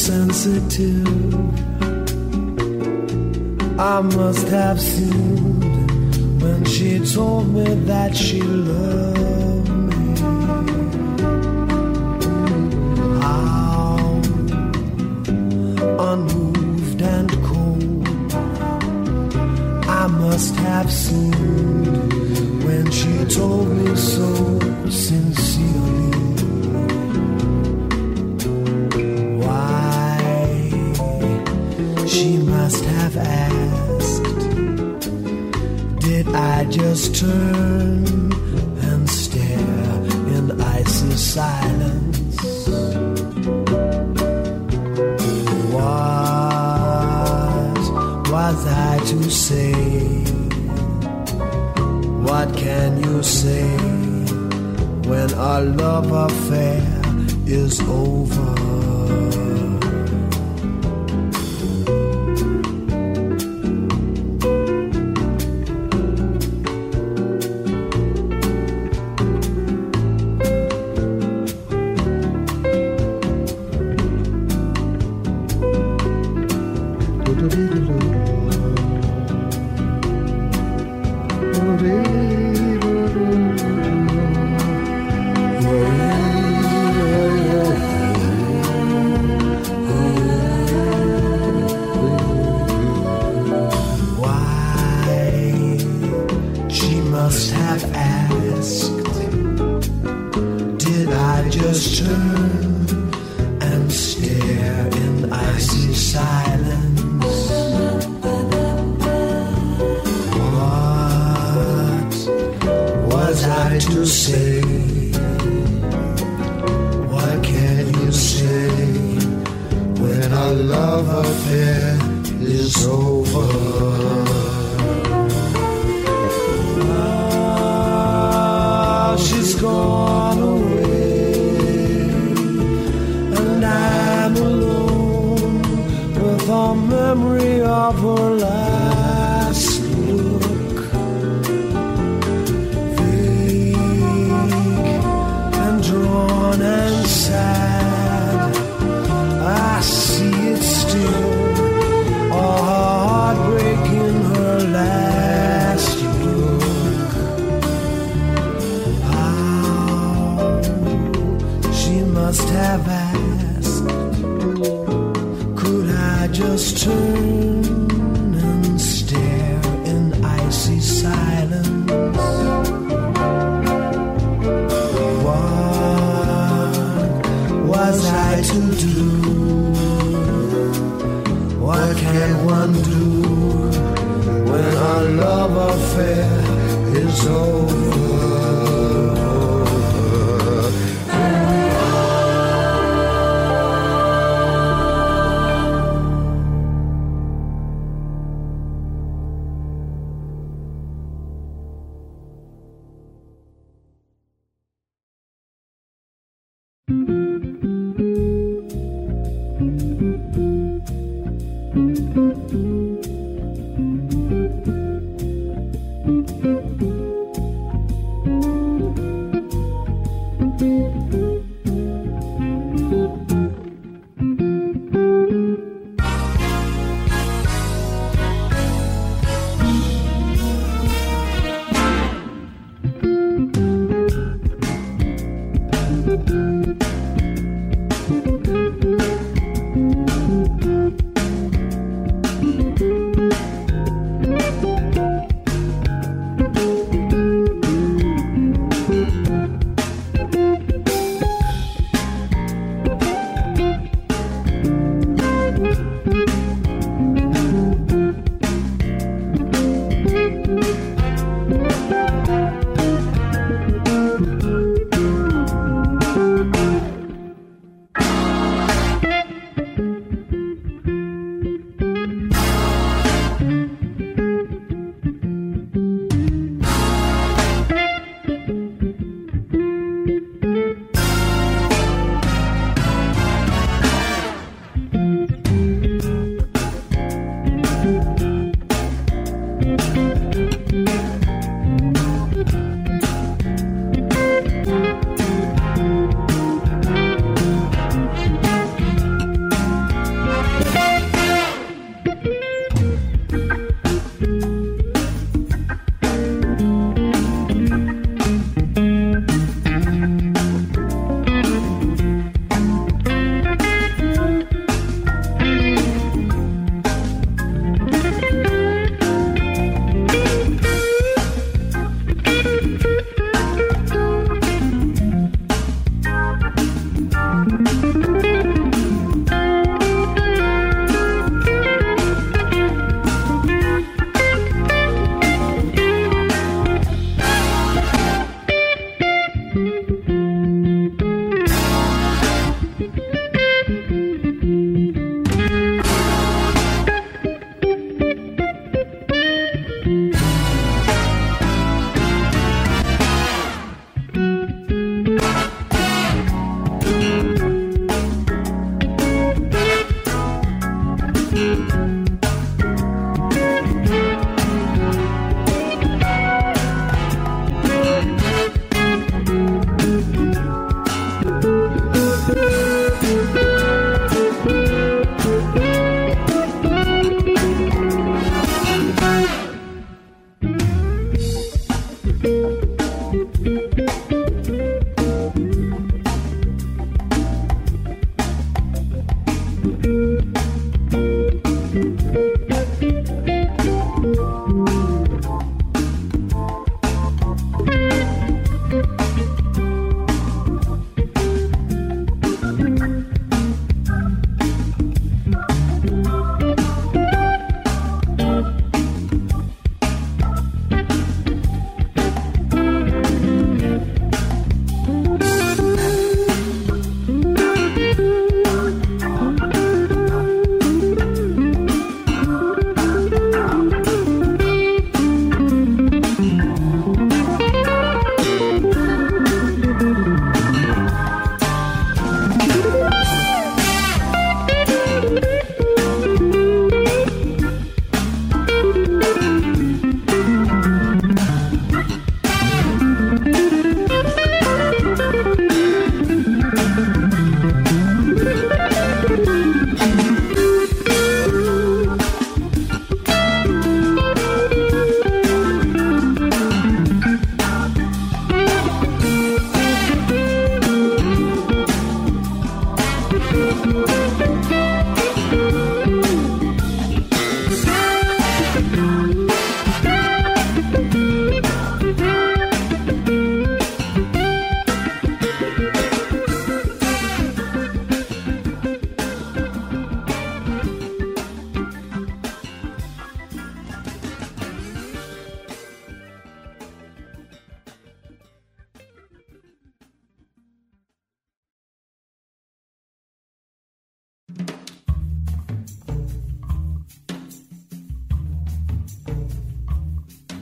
sensitive. I must have seen when she told me that she loved me. How unmoved and cold I must have seemed when she told me so sincerely. Why, she must have asked, did I just turn and stare in icy silence? Was I to say? What can you say when our love affair is over?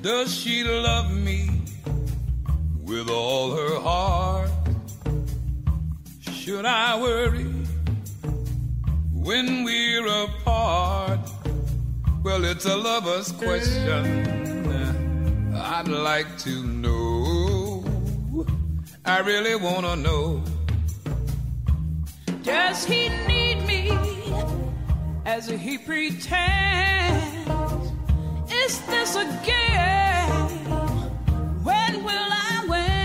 Does she love me with all her heart? Should I worry when we're apart? Well, it's a lover's question I'd like to know. I really want to know. Does he need me as he pretends? Is this a game? When will I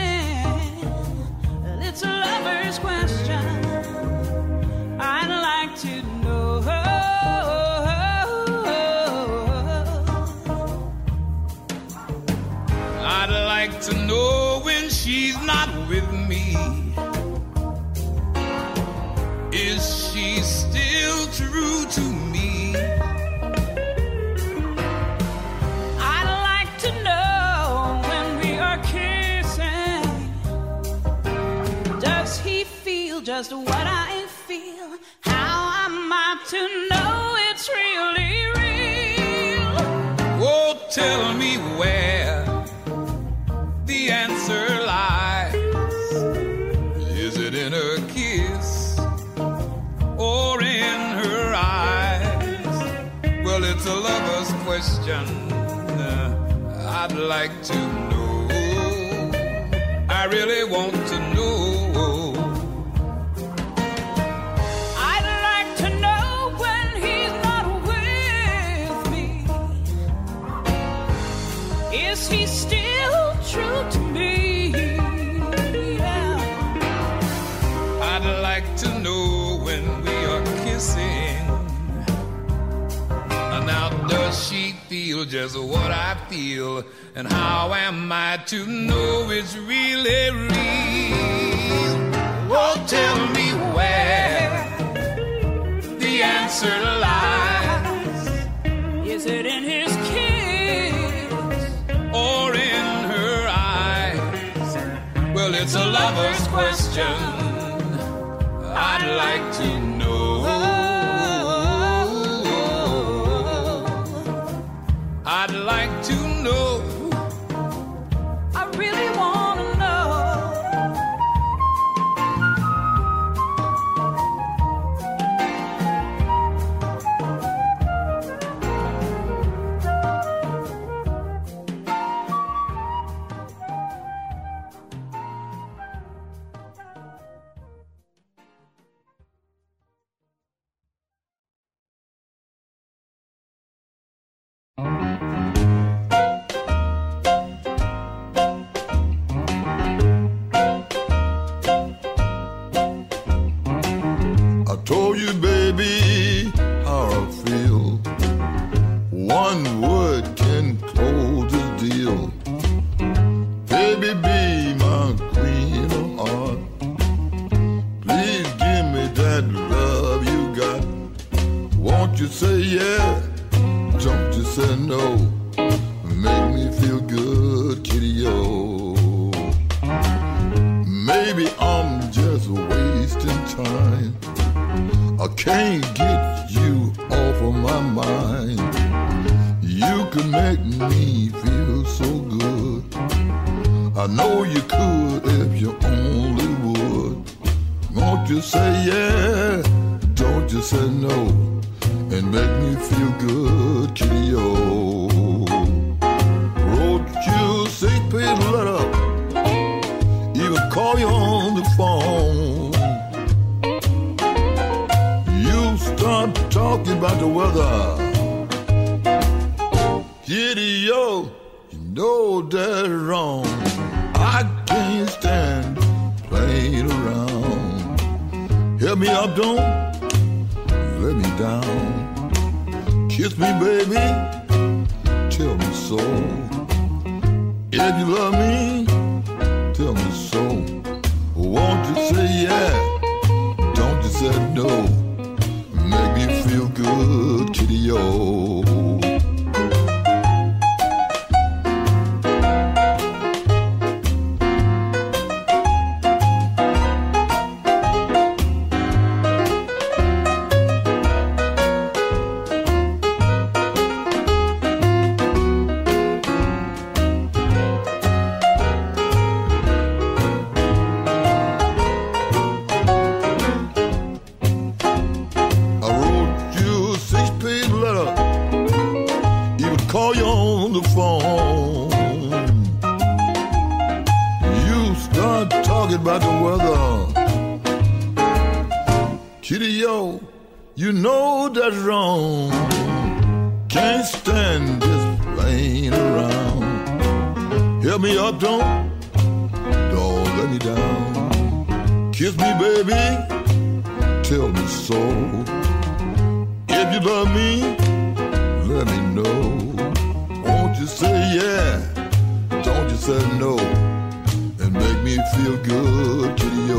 win? It's a lover's question I'd like to know. I'd like to know when she's not with me. Is she still true to me? I'd like to know when we are kissing. Does he feel just what I feel? How am I to know it's really real? Oh, tell me where the answer lies. Is it in her kiss or in her eyes? Well, it's a lover's question I'd like to know. I really want to know. I'd like to know when he's not with me. Is he still true to me? Yeah. I'd like to know when we are kissing. Now, does she feel just what I feel? And how am I to know it's really real? Oh, tell me where the answer lies. Is it in his kiss or in her eyes? Well, it's a lover's question I'd like to know. I'd like to know. I really want to know. Told you, baby, how I feel. One word can close the deal. Baby, be my queen of heart. Please give me that love you got. Won't you say yeah? Don't you say no? Make me feel good, kitty-o. Maybe I'm just wasting time. I can't get you off of my mind. You could make me feel so good. I know you could if you only would. Won't you say yeah? Don't you say no? And make me feel good, kitty-o. Wrote you a 6-page letter, even call you on the phone. Start talking about the weather. Kitty-o, you know that's wrong. I can't stand playing around. Help me up, don't let me down. Kiss me, baby, tell me so. If you love me, tell me so. Won't you say yeah? Don't you say no? Make me feel good, kitty-o. Kitty-o, you know that's wrong. Can't stand this playing around. Help me up, don't let me down. Kiss me, baby, tell me so. If you love me, let me know. Won't you say yeah, don't you say no, and make me feel good, kitty-o.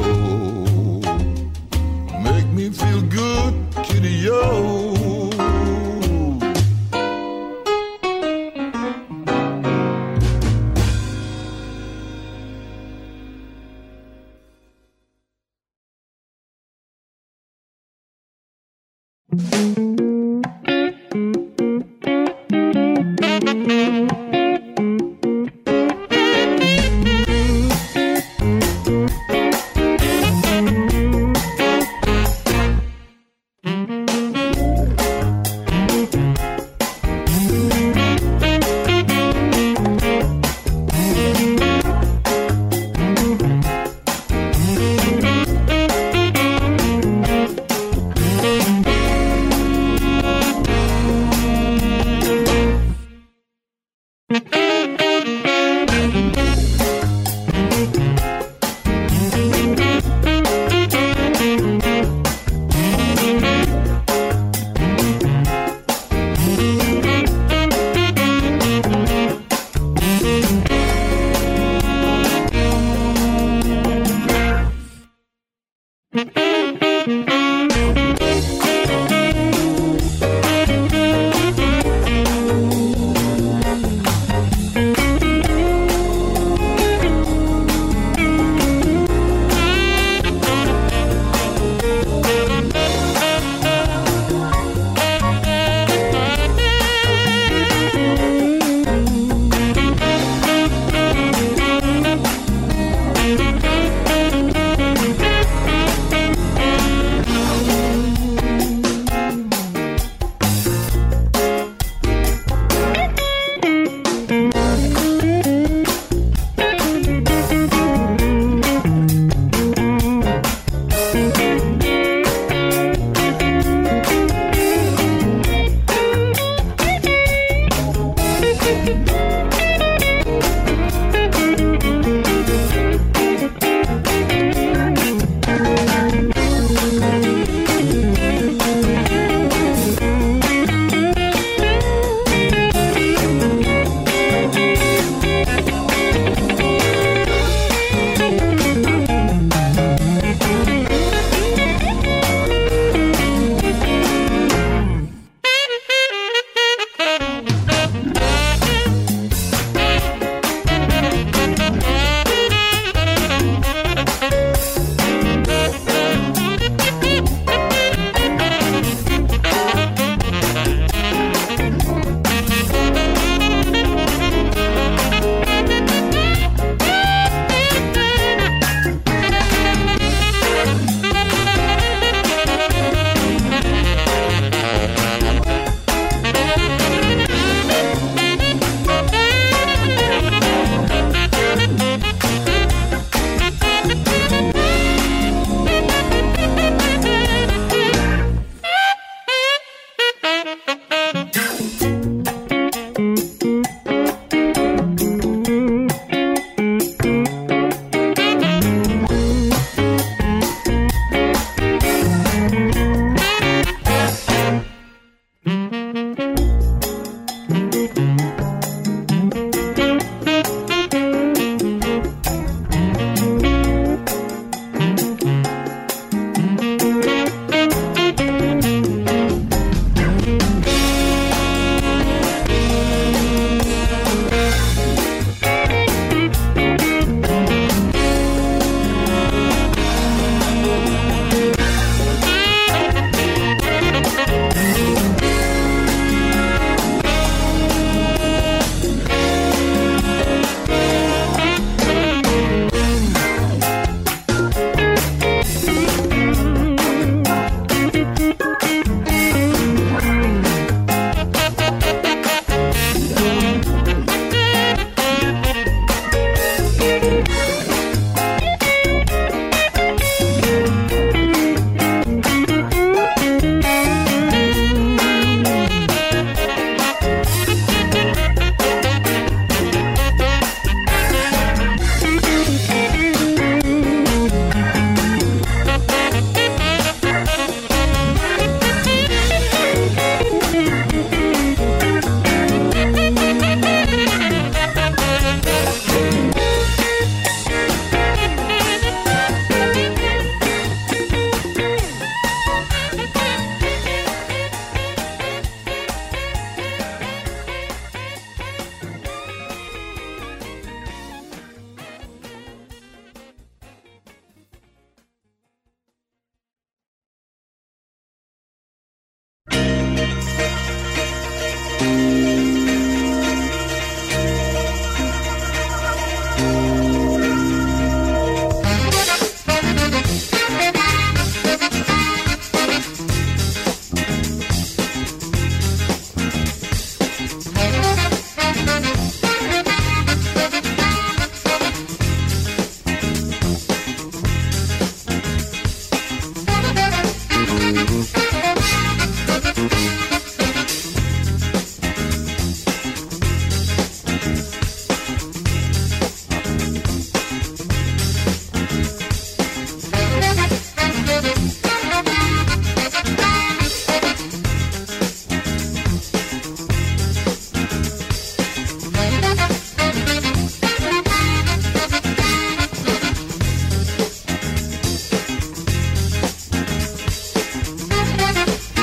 Make me feel good, kitty-o.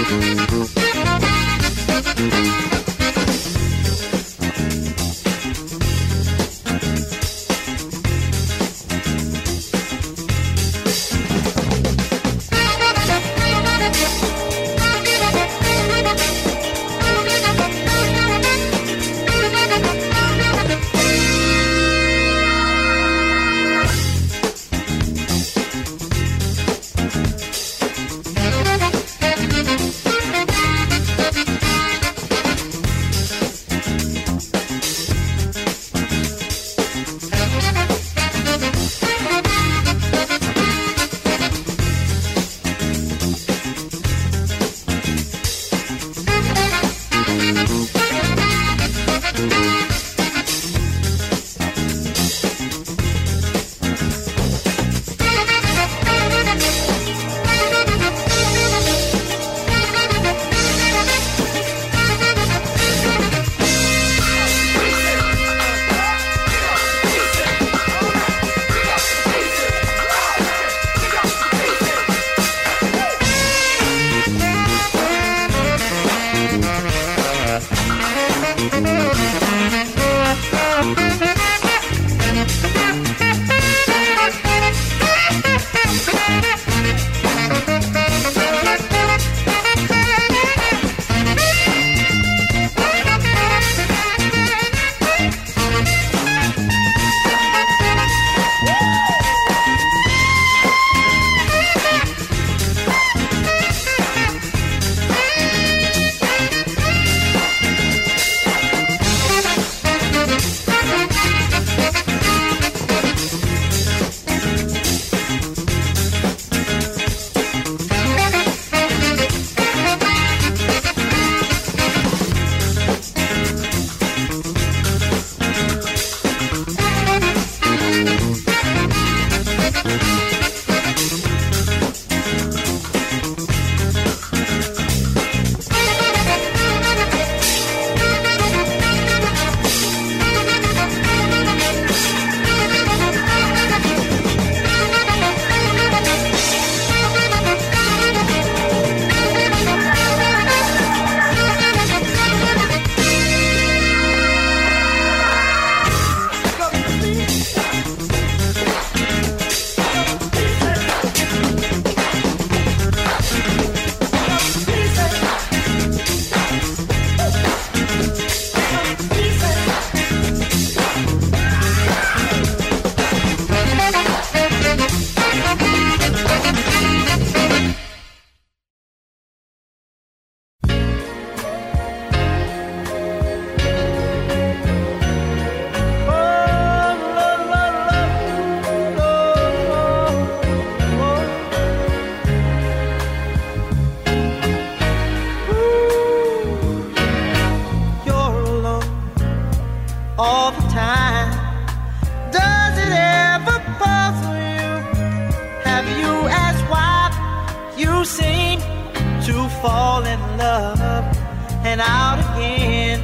fall in love and out again.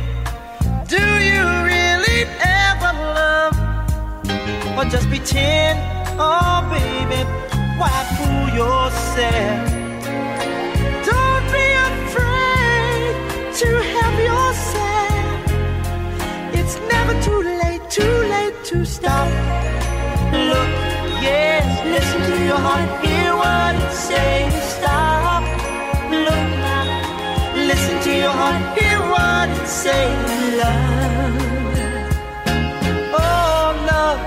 Do you really ever love or just pretend? Oh baby, why fool yourself? Don't be afraid to help yourself. It's never too late to stop. Look, yes, listen to your heart, hear what it says. Stop, look now, listen to your heart, hear what it says. Love, oh love,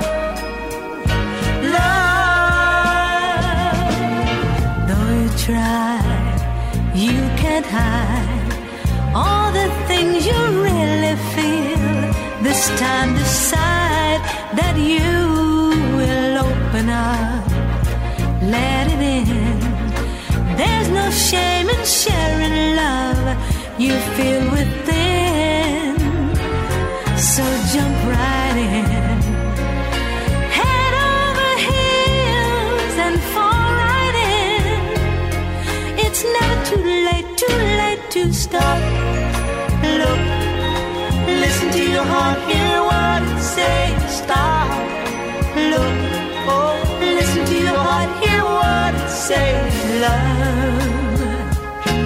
love. Though you try, you can't hide all the things you really feel. This time decide that you will open up, let it in. There's no shame in sharing love you feel within. So jump right in, head over heels and fall right in. It's never too late to stop. Look, listen to your heart, hear what it says. Stop, look, oh, listen to your heart, hear what it says. Love,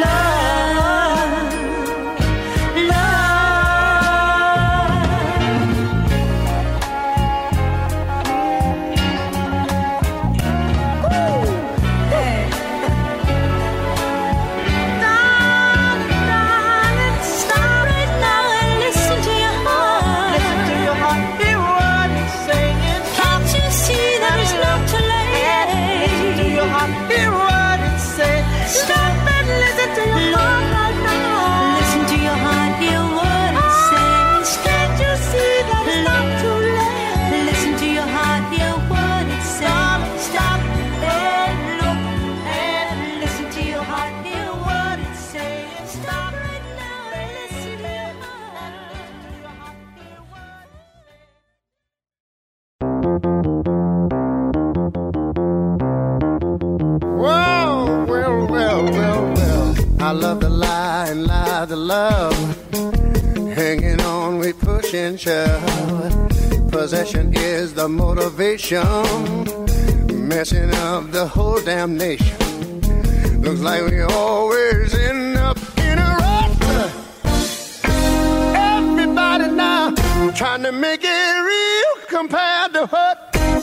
I love to lie and lie to love. Hanging on, we push and shove. Possession is the motivation. Messing up the whole damn nation. Looks like we always end up in a rut. Everybody now trying to make it real compared to what?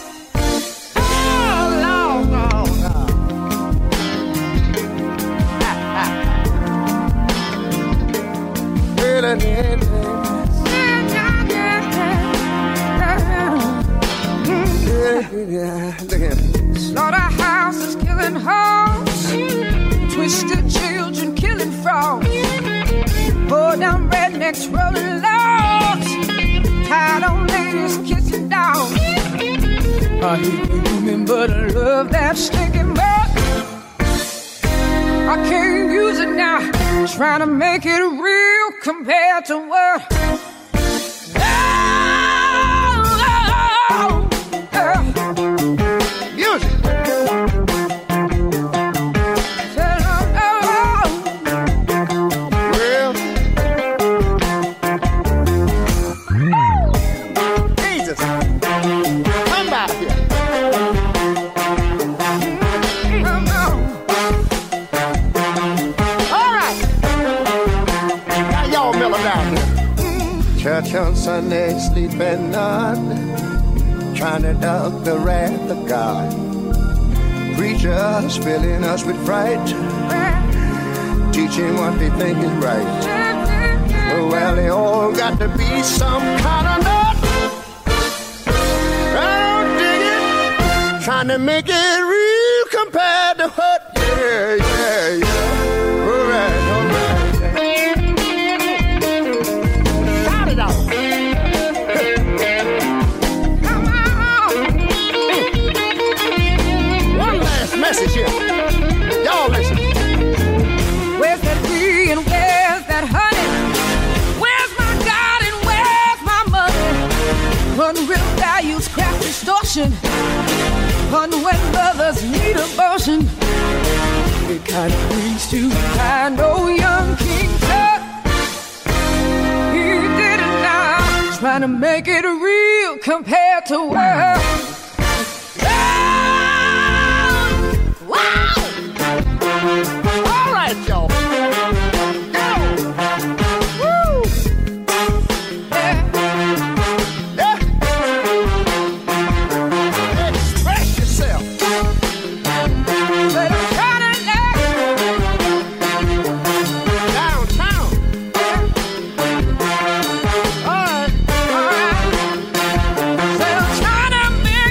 Slaughterhouses killing hoes, twisted children killing frogs, poor down rednecks rolling logs, tied on ladies kissing dogs. I hate women, but I love that stinking butt. I can't use it now, trying to make it real compared to what? Music. Well, Jesus, come back here. Church on Sunday, sleep at none, trying to duck the wrath of God. Preachers filling us with fright, teaching what they think is right. Well, they all got to be some kind of nut. I don't dig it, trying to make it real compared to what? Yeah, yeah, yeah. All right, all right. Message here. Y'all listen. Where's that bee and where's that honey? Where's my God and where's my money? Unreal values, craft distortion. Fun when mothers need abortion. It kind of brings to mind no young King Tut. He did it now, trying to make it real compared to what? All right, y'all. Go. Woo. Yeah. Express yourself. But I'm trying to Downtown. All right. But I'm trying to make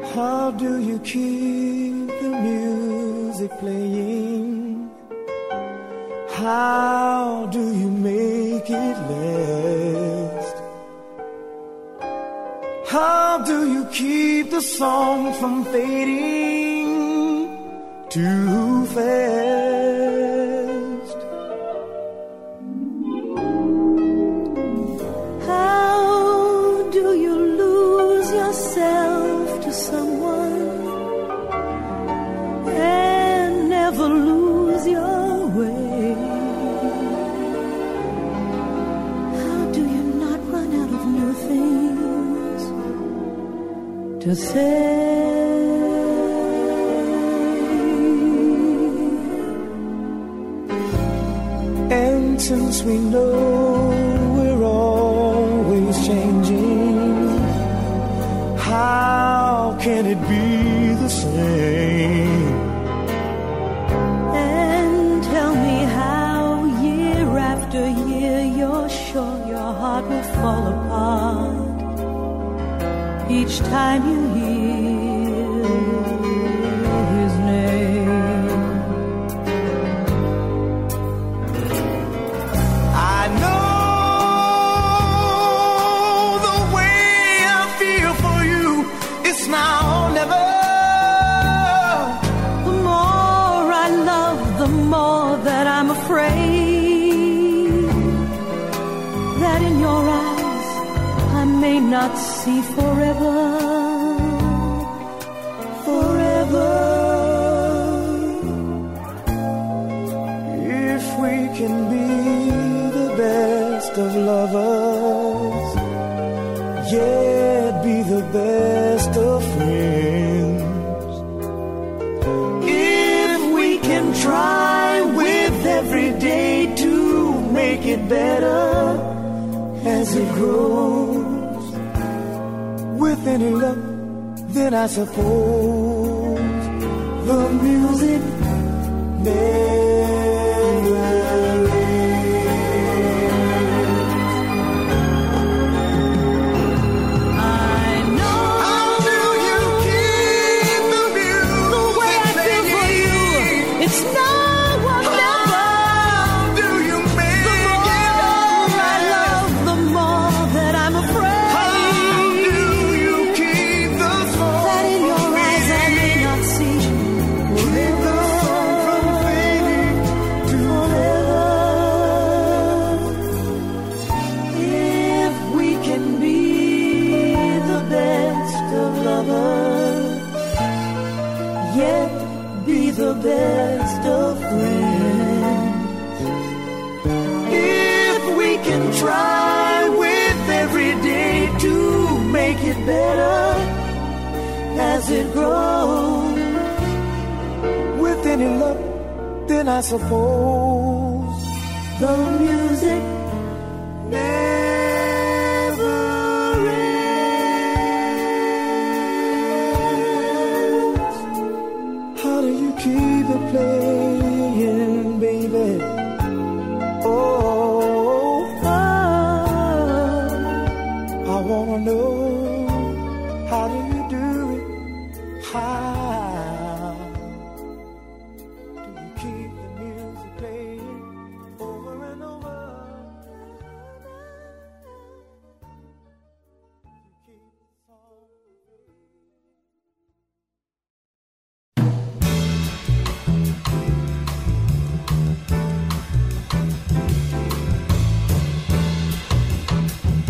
How do you keep the music playing? How do you make it last? How do you keep the song from fading too fast? How do you lose yourself to someone and never lose your way? How do you not run out of new things to say? And since we know we're always changing, how can it be the same? And tell me how year after year you're sure your heart will fall apart each time you hear his name. I know the way I feel for you, it's now or never. The more I love, the more that I'm afraid that in your eyes I may not see forever, forever. If we can be the best of lovers, yet be the best of friends. If we can try with every day to make it better as it grows, with any luck, then I suppose the music never ends. I know. How do you keep the music The way I feel for you, it's now or never. How do you make The it more I last? love, the more that I'm afraid How do you keep the song that in your eyes I may not see forever, from fading to forever. If we can be the best of lovers, yet be the best of friends. If we can try with every day to make it better as it grows, with any luck, then I suppose the music never ends. How do you keep it playing, baby? Oh, I wanna know, how do you do it? How do you keep the music playing over and over? You keep the song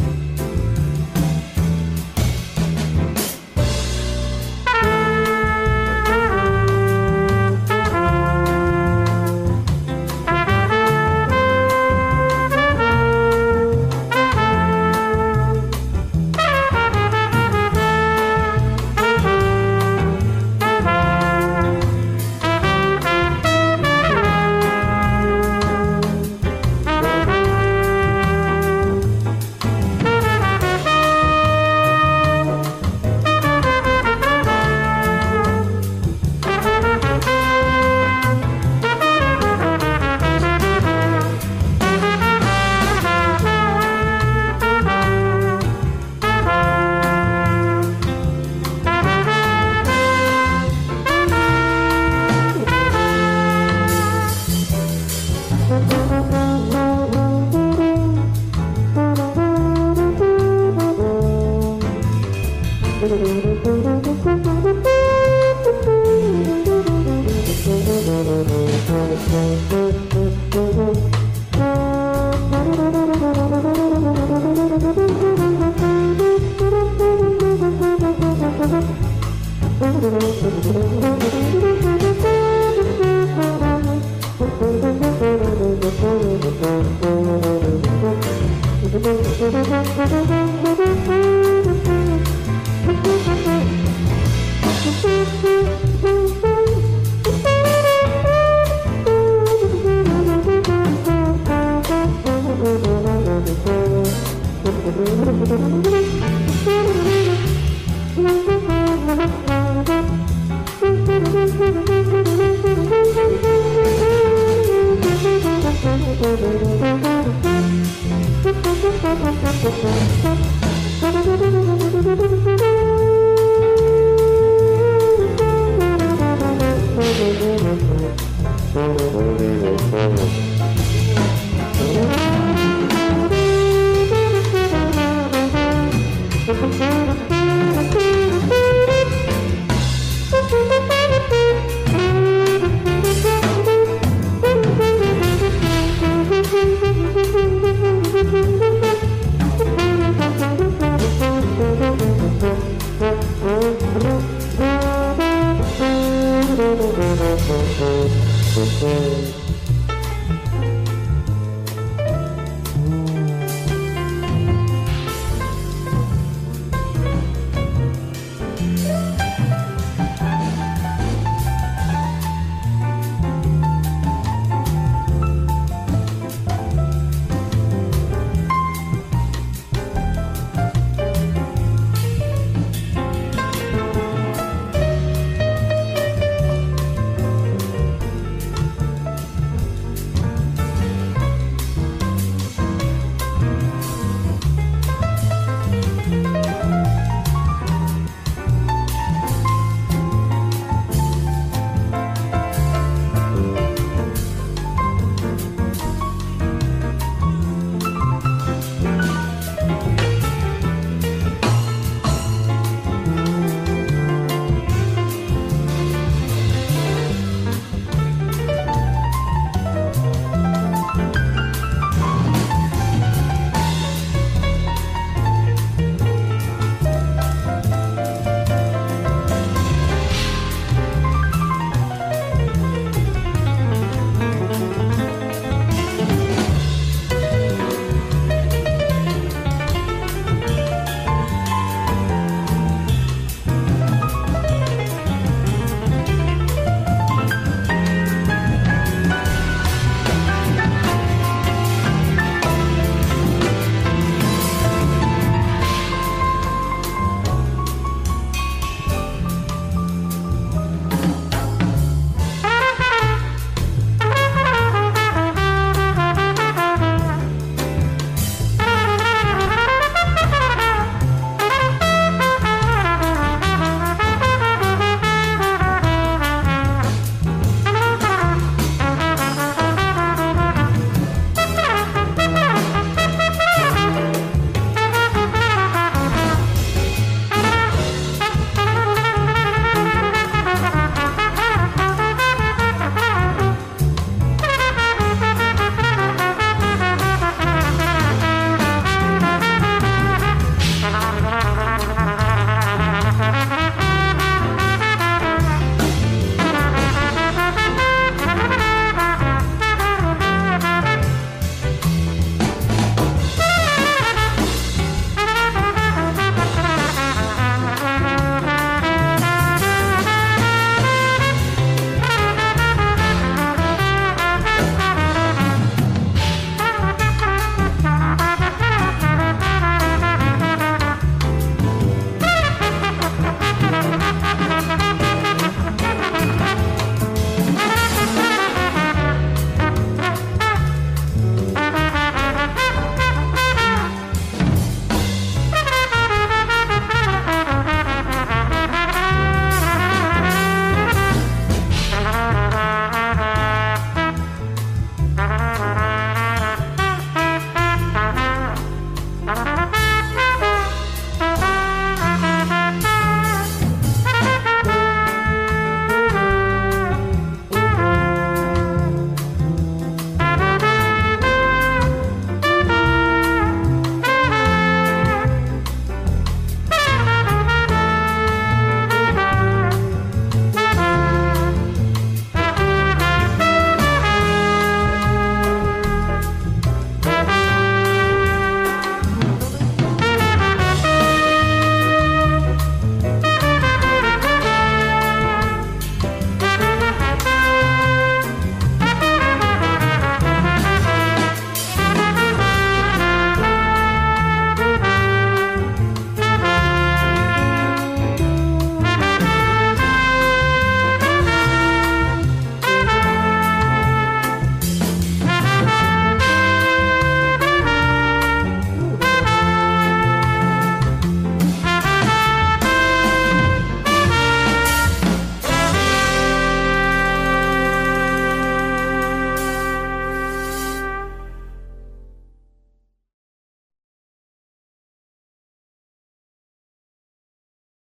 playing. Thank you.